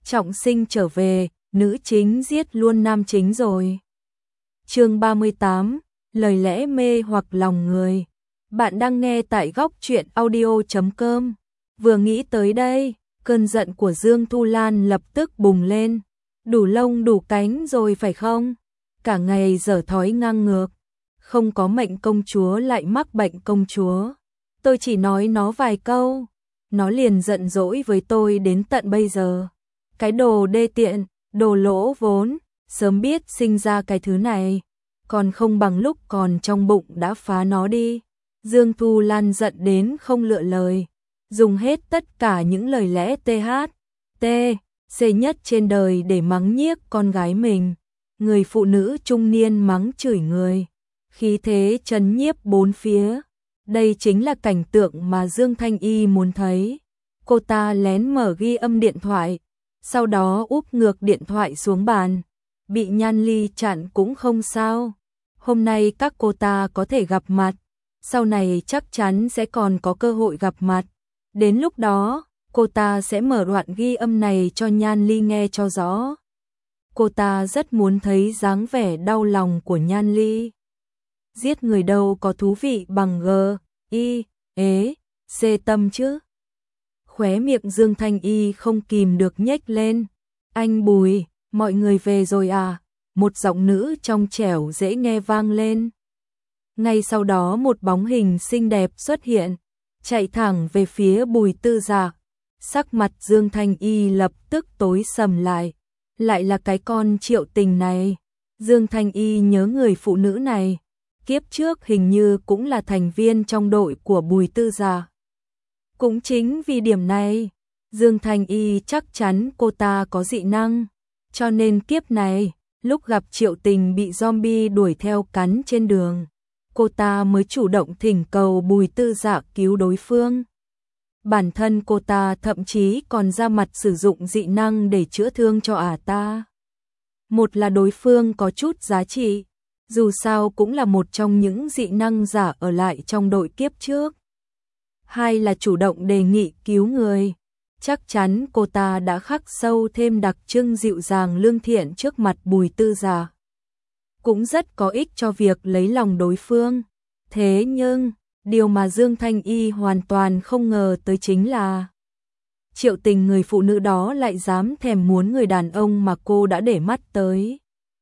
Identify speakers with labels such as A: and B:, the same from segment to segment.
A: trọng sinh trở về, nữ chính giết luôn nam chính rồi. Chương 38, lời lẽ mê hoặc lòng người. Bạn đang nghe tại góc truyện audio.com. Vừa nghĩ tới đây, cơn giận của Dương Thu Lan lập tức bùng lên. Đủ lông đủ cánh rồi phải không? Cả ngày dở thói ngang ngược. Không có mệnh công chúa lại mắc bệnh công chúa. Tôi chỉ nói nó vài câu, nó liền giận dỗi với tôi đến tận bây giờ. Cái đồ đê tiện, đồ lỗ vốn, sớm biết sinh ra cái thứ này, còn không bằng lúc còn trong bụng đã phá nó đi. Dương Thu Lan giận đến không lựa lời, dùng hết tất cả những lời lẽ c nhất trên đời để mắng nhiếc con gái mình. Người phụ nữ trung niên mắng chửi người, khí thế trấn nhiếp bốn phía. Đây chính là cảnh tượng mà Dương Thanh Y muốn thấy. Cô ta lén mở ghi âm điện thoại, sau đó úp ngược điện thoại xuống bàn. Bị Nhan Ly chặn cũng không sao. Hôm nay các cô ta có thể gặp mặt, sau này chắc chắn sẽ còn có cơ hội gặp mặt. Đến lúc đó, cô ta sẽ mở đoạn ghi âm này cho Nhan Ly nghe cho rõ. Cô ta rất muốn thấy dáng vẻ đau lòng của Nhan Ly. Giết người đâu có thú vị bằng C tâm chứ. Khóe miệng Dương Thanh Y không kìm được nhếch lên. Anh Bùi, mọi người về rồi à? Một giọng nữ trong trẻo dễ nghe vang lên. Ngay sau đó một bóng hình xinh đẹp xuất hiện, chạy thẳng về phía Bùi Tư Dạ. Sắc mặt Dương Thanh Y lập tức tối sầm lại. Lại là cái con Triệu Tình này. Dương Thanh Y nhớ người phụ nữ này, kiếp trước hình như cũng là thành viên trong đội của Bùi Tư Dạ. Cũng chính vì điểm này, Dương Thanh Y chắc chắn cô ta có dị năng, cho nên kiếp này, lúc gặp Triệu Tình bị zombie đuổi theo cắn trên đường, cô ta mới chủ động thỉnh cầu Bùi Tư Dạ cứu đối phương. Bản thân cô ta thậm chí còn ra mặt sử dụng dị năng để chữa thương cho ta. Một là đối phương có chút giá trị, dù sao cũng là một trong những dị năng giả ở lại trong đội kiếp trước. Hai là chủ động đề nghị cứu người. Chắc chắn cô ta đã khắc sâu thêm đặc trưng dịu dàng lương thiện trước mặt Bùi Tư Dạ. Cũng rất có ích cho việc lấy lòng đối phương. Thế nhưng, điều mà Dương Thanh Y hoàn toàn không ngờ tới chính là Triệu Tình, người phụ nữ đó lại dám thèm muốn người đàn ông mà cô đã để mắt tới.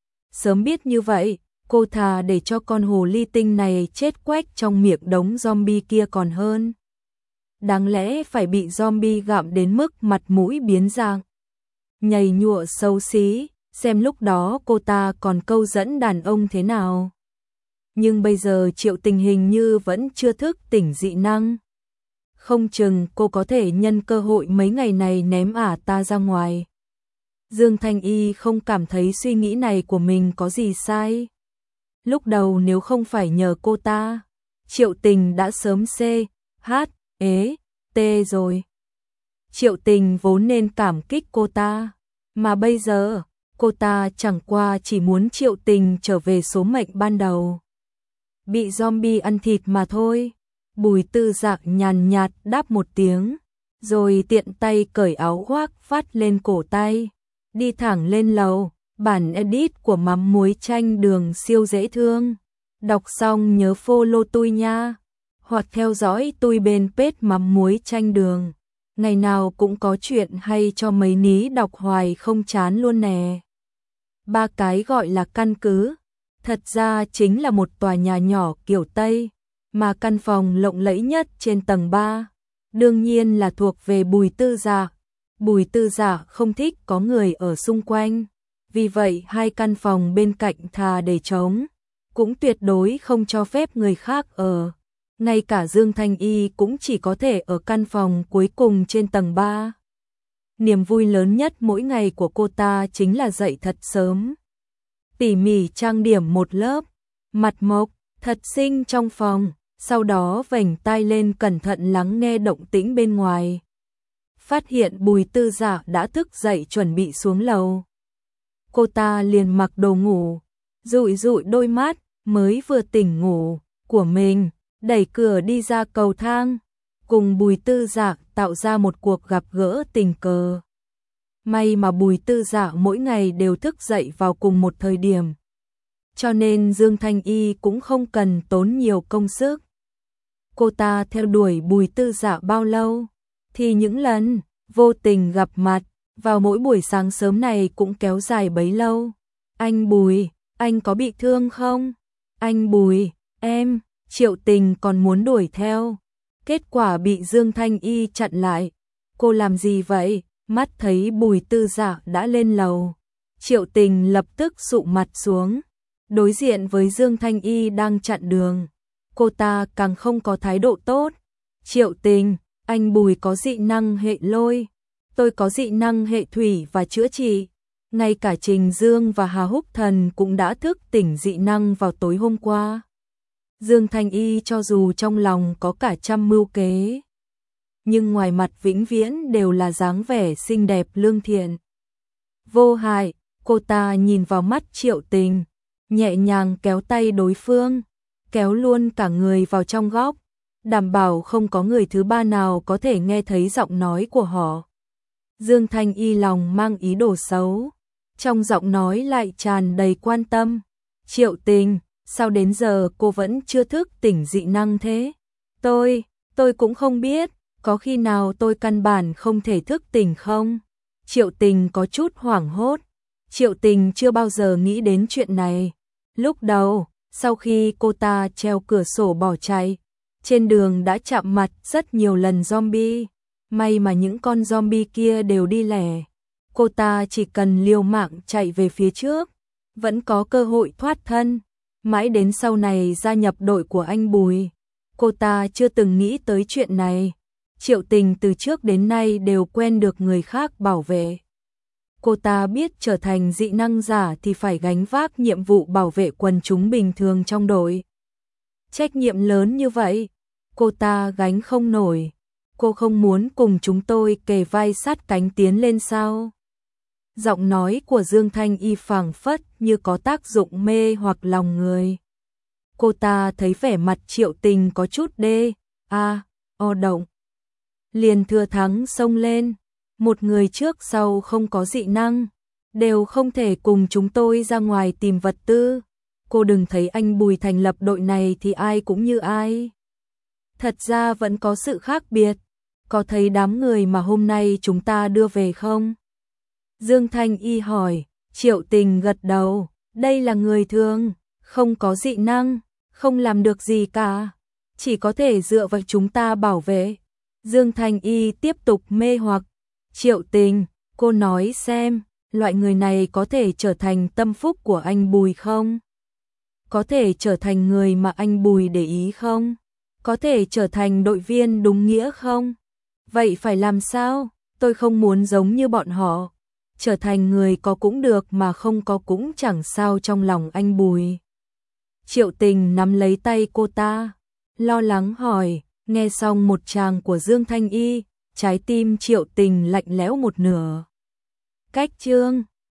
A: Sớm biết như vậy, cô thà để cho con hồ ly tinh này chết quách trong miệng đống zombie kia còn hơn. Đáng lẽ phải bị zombie gặm đến mức mặt mũi biến dạng, nhầy nhụa xấu xí, xem lúc đó cô ta còn câu dẫn đàn ông thế nào. Nhưng bây giờ Triệu Tình hình như vẫn chưa thức tỉnh dị năng. Không chừng cô có thể nhân cơ hội mấy ngày này ném ta ra ngoài. Dương Thanh Y không cảm thấy suy nghĩ này của mình có gì sai. Lúc đầu nếu không phải nhờ cô ta, Triệu Tình đã sớm T rồi. Triệu Tình vốn nên cảm kích cô ta, mà bây giờ, cô ta chẳng qua chỉ muốn Triệu Tình trở về số mệnh ban đầu. Bị zombie ăn thịt mà thôi. Bùi Tư Dạ nhàn nhạt đáp một tiếng, rồi tiện tay cởi áo khoác phát lên cổ tay, đi thẳng lên lầu. Bản edit của mắm muối chanh đường siêu dễ thương. Đọc xong nhớ follow tôi nha, hoặc theo dõi tôi bên page mắm muối chanh đường. Ngày nào cũng có chuyện hay cho mấy ní đọc hoài không chán luôn nè. Ba cái gọi là căn cứ, thật ra chính là một tòa nhà nhỏ kiểu Tây, mà căn phòng lộng lẫy nhất trên tầng 3, đương nhiên là thuộc về Bùi Tư Dạ. Bùi Tư Dạ không thích có người ở xung quanh, vì vậy hai căn phòng bên cạnh thà để trống, cũng tuyệt đối không cho phép người khác ở. Ngay cả Dương Thanh Y cũng chỉ có thể ở căn phòng cuối cùng trên tầng 3. Niềm vui lớn nhất mỗi ngày của cô ta chính là dậy thật sớm, tỉ mỉ trang điểm một lớp, mặt mộc, thật xinh trong phòng, sau đó vểnh tai lên cẩn thận lắng nghe động tĩnh bên ngoài. Phát hiện Bùi Tư Dạ đã thức dậy chuẩn bị xuống lầu. Cô ta liền mặc đồ ngủ, dụi dụi đôi mắt mới vừa tỉnh ngủ của mình, đẩy cửa đi ra cầu thang, cùng Bùi Tư Dạ tạo ra một cuộc gặp gỡ tình cờ. May mà Bùi Tư Dạ mỗi ngày đều thức dậy vào cùng một thời điểm, cho nên Dương Thanh Y cũng không cần tốn nhiều công sức. Cô ta theo đuổi Bùi Tư Dạ bao lâu, thì những lần vô tình gặp mặt vào mỗi buổi sáng sớm này cũng kéo dài bấy lâu. Anh Bùi, anh có bị thương không? Anh Bùi, em, Triệu Tình còn muốn đuổi theo. Kết quả bị Dương Thanh Y chặn lại. Cô làm gì vậy? Mắt thấy Bùi Tư Dạ đã lên lầu. Triệu Tình lập tức sụ mặt xuống. Đối diện với Dương Thanh Y đang chặn đường. Cô ta càng không có thái độ tốt. Triệu Tình, anh Bùi có dị năng hệ lôi. Tôi có dị năng hệ thủy và chữa trị. Ngay cả Trình Dương và Hà Húc Thần cũng đã thức tỉnh dị năng vào tối hôm qua. Dương Thanh Y cho dù trong lòng có cả trăm mưu kế, nhưng ngoài mặt vĩnh viễn đều là dáng vẻ xinh đẹp lương thiện. Vô hại, cô ta nhìn vào mắt Triệu Tình, nhẹ nhàng kéo tay đối phương, kéo luôn cả người vào trong góc, đảm bảo không có người thứ ba nào có thể nghe thấy giọng nói của họ. Dương Thanh Y lòng mang ý đồ xấu, trong giọng nói lại tràn đầy quan tâm. Triệu Tình, sao đến giờ cô vẫn chưa thức tỉnh dị năng thế? Tôi cũng không biết, có khi nào tôi căn bản không thể thức tỉnh không? Triệu Tình có chút hoảng hốt. Triệu Tình chưa bao giờ nghĩ đến chuyện này. Lúc đầu, sau khi cô ta treo cửa sổ bỏ chạy, trên đường đã chạm mặt rất nhiều lần zombie. May mà những con zombie kia đều đi lẻ. Cô ta chỉ cần liều mạng chạy về phía trước, vẫn có cơ hội thoát thân. Mãi đến sau này gia nhập đội của anh Bùi, cô ta chưa từng nghĩ tới chuyện này. Triệu Tình từ trước đến nay đều quen được người khác bảo vệ. Cô ta biết trở thành dị năng giả thì phải gánh vác nhiệm vụ bảo vệ quần chúng bình thường trong đội. Trách nhiệm lớn như vậy, cô ta gánh không nổi. Cô không muốn cùng chúng tôi kề vai sát cánh tiến lên sao? Giọng nói của Dương Thanh Y phảng phất như có tác dụng mê hoặc lòng người. Cô ta thấy vẻ mặt Triệu Tình có chút động. Liền thừa thắng xông lên. Một người trước sau không có dị năng, đều không thể cùng chúng tôi ra ngoài tìm vật tư. Cô đừng thấy anh Bùi thành lập đội này thì ai cũng như ai. Thật ra vẫn có sự khác biệt. Có thấy đám người mà hôm nay chúng ta đưa về không? Dương Thanh Y hỏi. Triệu Tình gật đầu. Đây là người thường, không có dị năng, không làm được gì cả, chỉ có thể dựa vào chúng ta bảo vệ. Dương Thanh Y tiếp tục mê hoặc. Triệu Tình, cô nói xem, loại người này có thể trở thành tâm phúc của anh Bùi không? Có thể trở thành người mà anh Bùi để ý không? Có thể trở thành đội viên đúng nghĩa không? Vậy phải làm sao? Tôi không muốn giống như bọn họ. Trở thành người có cũng được mà không có cũng chẳng sao trong lòng anh Bùi. Triệu Tình nắm lấy tay cô ta, lo lắng hỏi. Nghe xong một tràng của Dương Thanh Y, trái tim Triệu Tình lạnh lẽo một nửa. Cách chương